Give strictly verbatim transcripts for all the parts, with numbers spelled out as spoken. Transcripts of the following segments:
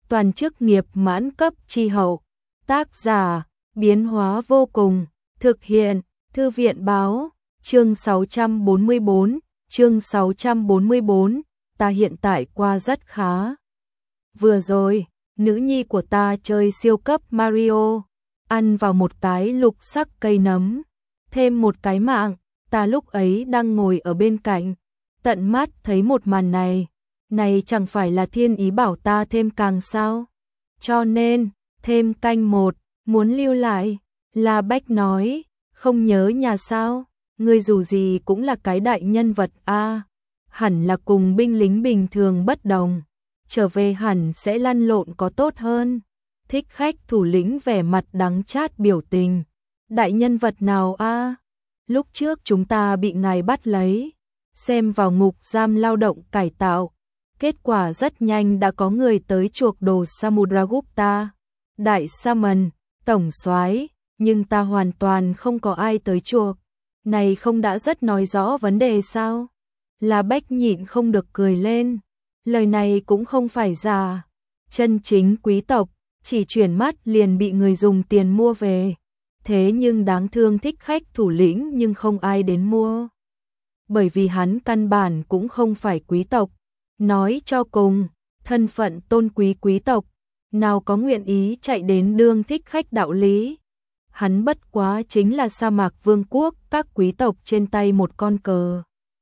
toàn chức nghiệp mãn cấp chi hậu. Tác giả, biến hóa vô cùng, thực hiện, Thư viện báo, chương sáu trăm bốn mươi bốn, chương sáu trăm bốn mươi bốn, ta hiện tại qua rất khá. Vừa rồi, nữ nhi của ta chơi siêu cấp Mario, ăn vào một cái lục sắc cây nấm, thêm một cái mạng, ta lúc ấy đang ngồi ở bên cạnh, tận mắt thấy một màn này, này chẳng phải là thiên ý bảo ta thêm càng sao? Cho nên, thêm canh một, muốn lưu lại, La Bách nói, không nhớ nhà sao, ngươi dù gì cũng là cái đại nhân vật a, hẳn là cùng binh lính bình thường bất đồng, trở về hẳn sẽ lăn lộn có tốt hơn. Thích Khách thủ lĩnh vẻ mặt đắng chát biểu tình, đại nhân vật nào a? Lúc trước chúng ta bị ngài bắt lấy, xem vào ngục giam lao động cải tạo, kết quả rất nhanh đã có người tới chuộc đồ Samudragupta, đại Saman, tổng soái, nhưng ta hoàn toàn không có ai tới chuộc, này không đã rất nói rõ vấn đề sao? La Bách nhịn không được cười lên, lời này cũng không phải giả, chân chính quý tộc, chỉ chuyển mắt liền bị người dùng tiền mua về, thế nhưng đáng thương Thích Khách thủ lĩnh nhưng không ai đến mua. Bởi vì hắn căn bản cũng không phải quý tộc, nói cho cùng, thân phận tôn quý quý tộc, nào có nguyện ý chạy đến đương thích khách đạo lý. Hắn bất quá chính là sa mạc vương quốc các quý tộc trên tay một con cờ.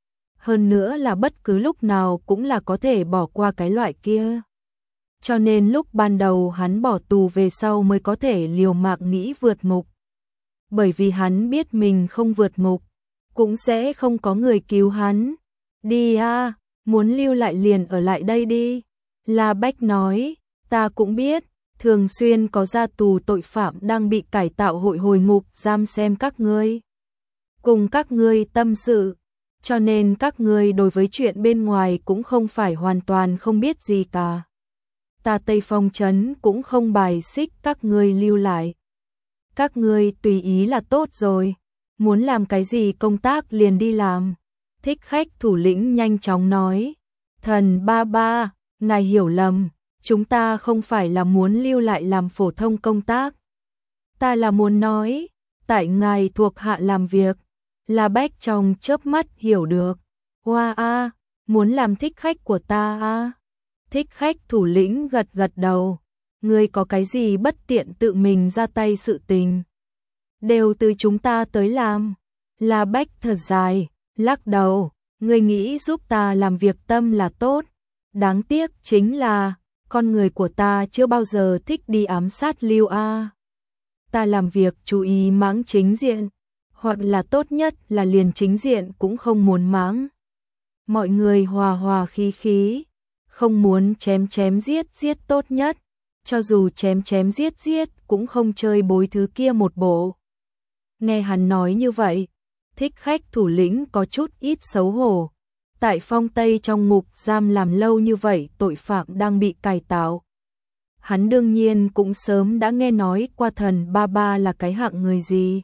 Hơn nữa là bất cứ lúc nào cũng là có thể bỏ qua cái loại kia. Cho nên lúc ban đầu hắn bỏ tù về sau mới có thể liều mạng nghĩ vượt ngục. Bởi vì hắn biết mình không vượt ngục, cũng sẽ không có người cứu hắn. Đi a, muốn lưu lại liền ở lại đây đi. La Bách nói, ta cũng biết, thường xuyên có ra tù tội phạm đang bị cải tạo hội hồi ngục giam xem các ngươi. Cùng các ngươi tâm sự, cho nên các ngươi đối với chuyện bên ngoài cũng không phải hoàn toàn không biết gì cả. Ta Tây Phong Trấn cũng không bài xích các ngươi lưu lại. Các ngươi tùy ý là tốt rồi, muốn làm cái gì công tác liền đi làm. Thích Khách thủ lĩnh nhanh chóng nói, thần ba ba, ngài hiểu lầm, chúng ta không phải là muốn lưu lại làm phổ thông công tác. Ta là muốn nói, tại ngài thuộc hạ làm việc. La Bách trong chớp mắt hiểu được, hoa a, muốn làm thích khách của ta a. Thích Khách thủ lĩnh gật gật đầu, ngươi có cái gì bất tiện tự mình ra tay sự tình, đều từ chúng ta tới làm. La Bách thở dài, lắc đầu, ngươi nghĩ giúp ta làm việc tâm là tốt, đáng tiếc chính là con người của ta chưa bao giờ thích đi ám sát lưu a. Ta làm việc chú ý mãng chính diện, hoặc là tốt nhất là liền chính diện cũng không muốn mãng. Mọi người hòa hòa khí khí, không muốn chém chém giết giết tốt nhất, cho dù chém chém giết giết cũng không chơi bối thứ kia một bộ. Nghe hắn nói như vậy, Thích Khách thủ lĩnh có chút ít xấu hổ. Tại Phong Tây trong ngục giam làm lâu như vậy tội phạm đang bị cải tạo. Hắn đương nhiên cũng sớm đã nghe nói qua thần ba ba là cái hạng người gì.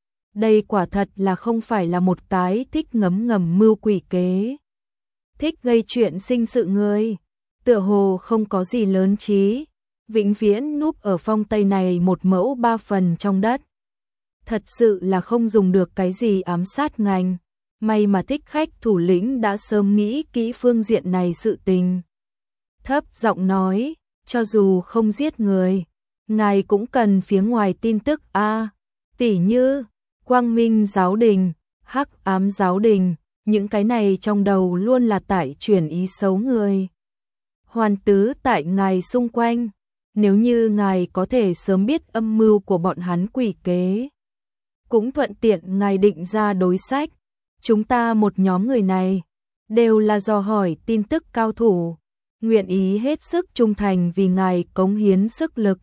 Đây quả thật là không phải là một cái thích ngấm ngầm mưu quỷ kế. Thích gây chuyện sinh sự người, tựa hồ không có gì lớn trí, vĩnh viễn núp ở Phong Tây này một mẫu ba phần trong đất. Thật sự là không dùng được cái gì ám sát ngành. May mà Thích Khách thủ lĩnh đã sớm nghĩ kỹ phương diện này sự tình. Thấp giọng nói, cho dù không giết người, ngài cũng cần phía ngoài tin tức a, tỉ như Quang Minh giáo đình, Hắc ám giáo đình, những cái này trong đầu luôn là tại chuyển ý xấu người. Hoàn tứ tại ngài xung quanh, nếu như ngài có thể sớm biết âm mưu của bọn hắn quỷ kế, cũng thuận tiện ngài định ra đối sách. Chúng ta một nhóm người này, đều là dò hỏi tin tức cao thủ, nguyện ý hết sức trung thành vì ngài cống hiến sức lực.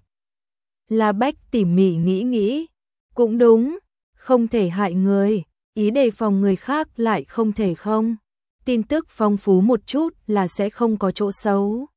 La Bách tỉ mỉ nghĩ nghĩ, cũng đúng, không thể hại người, ý đề phòng người khác lại không thể không. Tin tức phong phú một chút là sẽ không có chỗ xấu.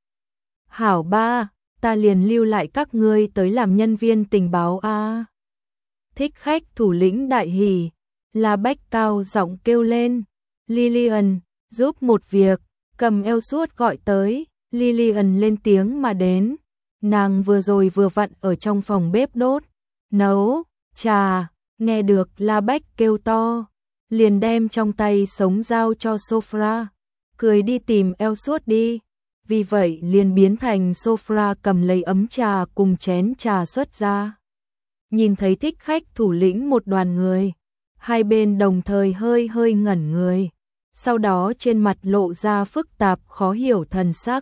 Hảo ba, ta liền lưu lại các ngươi tới làm nhân viên tình báo a. Thích Khách thủ lĩnh đại hỉ. La Bách cao giọng kêu lên, Lillian, giúp một việc, cầm eo suốt gọi tới. Lillian lên tiếng mà đến, Nàng vừa rồi vừa vặn ở trong phòng bếp đốt, nấu, trà, nghe được La Bách kêu to, liền đem trong tay sống dao cho Sofra, cười đi tìm eo suốt đi. Vì vậy liền biến thành Sofra cầm lấy ấm trà cùng chén trà xuất ra. Nhìn thấy thích khách thủ lĩnh một đoàn người, hai bên đồng thời hơi hơi ngẩn người, sau đó trên mặt lộ ra phức tạp khó hiểu thần sắc.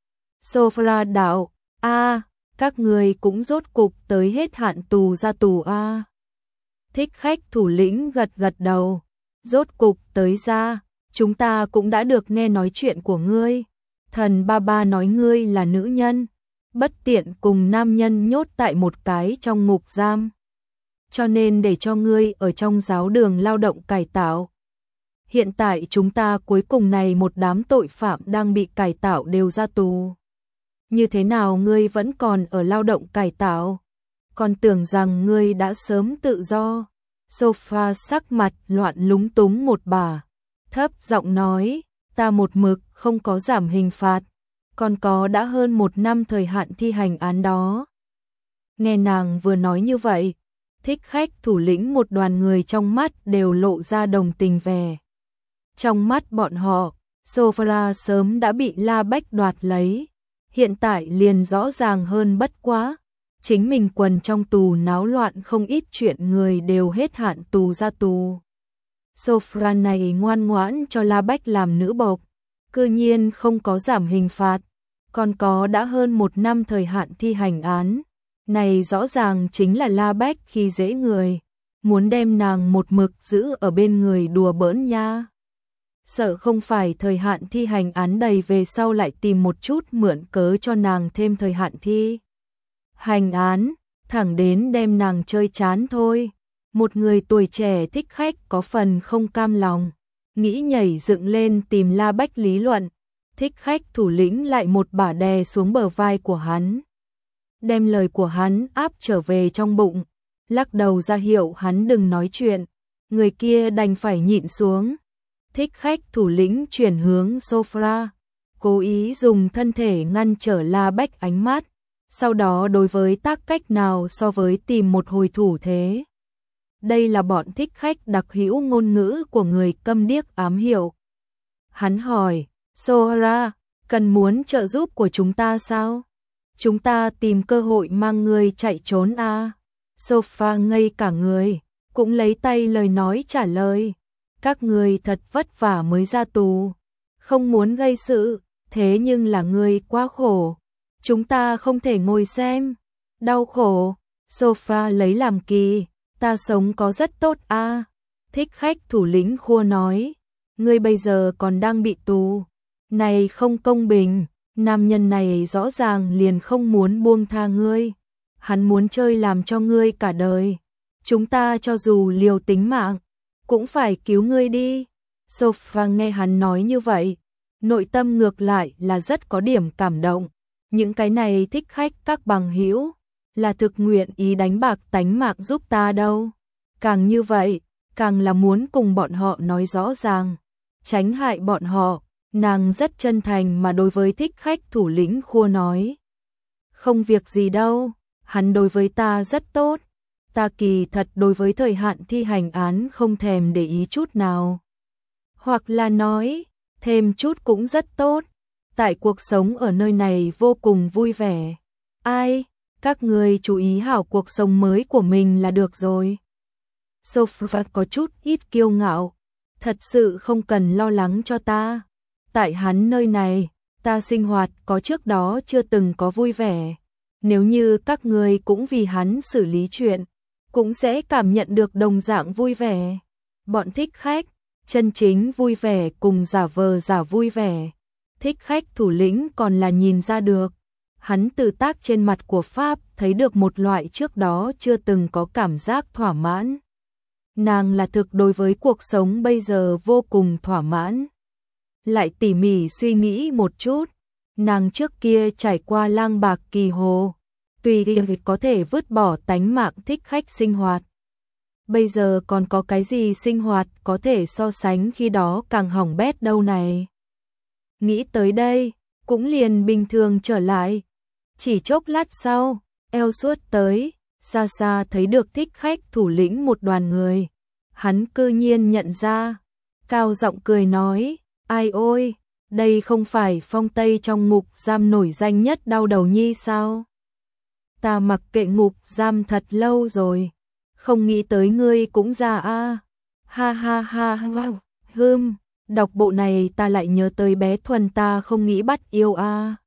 Sofra đạo, a, các người cũng rốt cục tới hết hạn tù ra tù a. Thích khách thủ lĩnh gật gật đầu, rốt cục tới ra, chúng ta cũng đã được nghe nói chuyện của ngươi. Thần ba ba nói ngươi là nữ nhân, bất tiện cùng nam nhân nhốt tại một cái trong ngục giam, cho nên để cho ngươi ở trong giáo đường lao động cải tạo. Hiện tại chúng ta cuối cùng này một đám tội phạm đang bị cải tạo đều ra tù. Như thế nào ngươi vẫn còn ở lao động cải tạo? Còn tưởng rằng ngươi đã sớm tự do. Sofa sắc mặt loạn lúng túng một bà, thấp giọng nói, ta một mực không có giảm hình phạt, còn có đã hơn một năm thời hạn thi hành án đó. Nghe nàng vừa nói như vậy, thích khách thủ lĩnh một đoàn người trong mắt đều lộ ra đồng tình vẻ. Trong mắt bọn họ, Sofra sớm đã bị La Bách đoạt lấy, hiện tại liền rõ ràng hơn bất quá. Chính mình quần trong tù náo loạn không ít chuyện, người đều hết hạn tù ra tù. Sofra này ngoan ngoãn cho La Bách làm nữ bộc, cư nhiên không có giảm hình phạt, còn có đã hơn một năm thời hạn thi hành án. Này rõ ràng chính là La Bách khi dễ người, muốn đem nàng một mực giữ ở bên người đùa bỡn nha. Sợ không phải thời hạn thi hành án đầy về sau lại tìm một chút mượn cớ cho nàng thêm thời hạn thi hành án, thẳng đến đem nàng chơi chán thôi. Một người tuổi trẻ thích khách có phần không cam lòng, nghĩ nhảy dựng lên tìm La Bách lý luận. Thích khách thủ lĩnh lại một bả đè xuống bờ vai của hắn, đem lời của hắn áp trở về trong bụng, lắc đầu ra hiệu hắn đừng nói chuyện. Người kia đành phải nhịn xuống. Thích khách thủ lĩnh chuyển hướng Sofra, cố ý dùng thân thể ngăn trở La Bách ánh mắt, sau đó đối với tác cách nào so với tìm một hồi thủ thế. Đây là bọn thích khách đặc hữu ngôn ngữ của người câm điếc ám hiệu. Hắn hỏi, Sofra, cần muốn trợ giúp của chúng ta sao? Chúng ta tìm cơ hội mang người chạy trốn à? Sofra ngây cả người, cũng lấy tay lời nói trả lời. Các người thật vất vả mới ra tù, không muốn gây sự, thế nhưng là người quá khổ. Chúng ta không thể ngồi xem, đau khổ. Sofra lấy làm kỳ, ta sống có rất tốt à? Thích khách thủ lĩnh khua nói, ngươi bây giờ còn đang bị tù. Này không công bình, nam nhân này rõ ràng liền không muốn buông tha ngươi. Hắn muốn chơi làm cho ngươi cả đời. Chúng ta cho dù liều tính mạng, cũng phải cứu ngươi đi. Sofra nghe hắn nói như vậy, nội tâm ngược lại là rất có điểm cảm động. Những cái này thích khách các bằng hữu là thực nguyện ý đánh bạc tánh mạng giúp ta đâu. Càng như vậy, càng là muốn cùng bọn họ nói rõ ràng, tránh hại bọn họ. Nàng rất chân thành mà đối với thích khách thủ lĩnh khua nói, không việc gì đâu, hắn đối với ta rất tốt. Ta kỳ thật đối với thời hạn thi hành án không thèm để ý chút nào. Hoặc là nói, thêm chút cũng rất tốt. Tại cuộc sống ở nơi này vô cùng vui vẻ. Ai, các người chú ý hảo cuộc sống mới của mình là được rồi. Sofra có chút ít kiêu ngạo. Thật sự không cần lo lắng cho ta. Tại hắn nơi này, ta sinh hoạt có trước đó chưa từng có vui vẻ. Nếu như các người cũng vì hắn xử lý chuyện, cũng sẽ cảm nhận được đồng dạng vui vẻ. Bọn thích khách, chân chính vui vẻ cùng giả vờ giả vui vẻ. Thích khách thủ lĩnh còn là nhìn ra được. Hắn từ tác trên mặt của Pháp thấy được một loại trước đó chưa từng có cảm giác thỏa mãn. Nàng là thực đối với cuộc sống bây giờ vô cùng thỏa mãn. Lại tỉ mỉ suy nghĩ một chút, nàng trước kia trải qua lang bạc kỳ hồ, tùy tiện có thể vứt bỏ tánh mạng thích khách sinh hoạt. Bây giờ còn có cái gì sinh hoạt có thể so sánh khi đó càng hỏng bét đâu này. Nghĩ tới đây, cũng liền bình thường trở lại. Chỉ chốc lát sau, eo suốt tới, xa xa thấy được thích khách thủ lĩnh một đoàn người. Hắn cư nhiên nhận ra, cao giọng cười nói, ai ôi, đây không phải Phong Tây trong ngục giam nổi danh nhất đau đầu nhi sao? Ta mặc kệ ngục giam thật lâu rồi, không nghĩ tới ngươi cũng ra a. Ha ha ha ha, hừm, đọc bộ này ta lại nhớ tới bé Thuần ta không nghĩ bắt yêu a.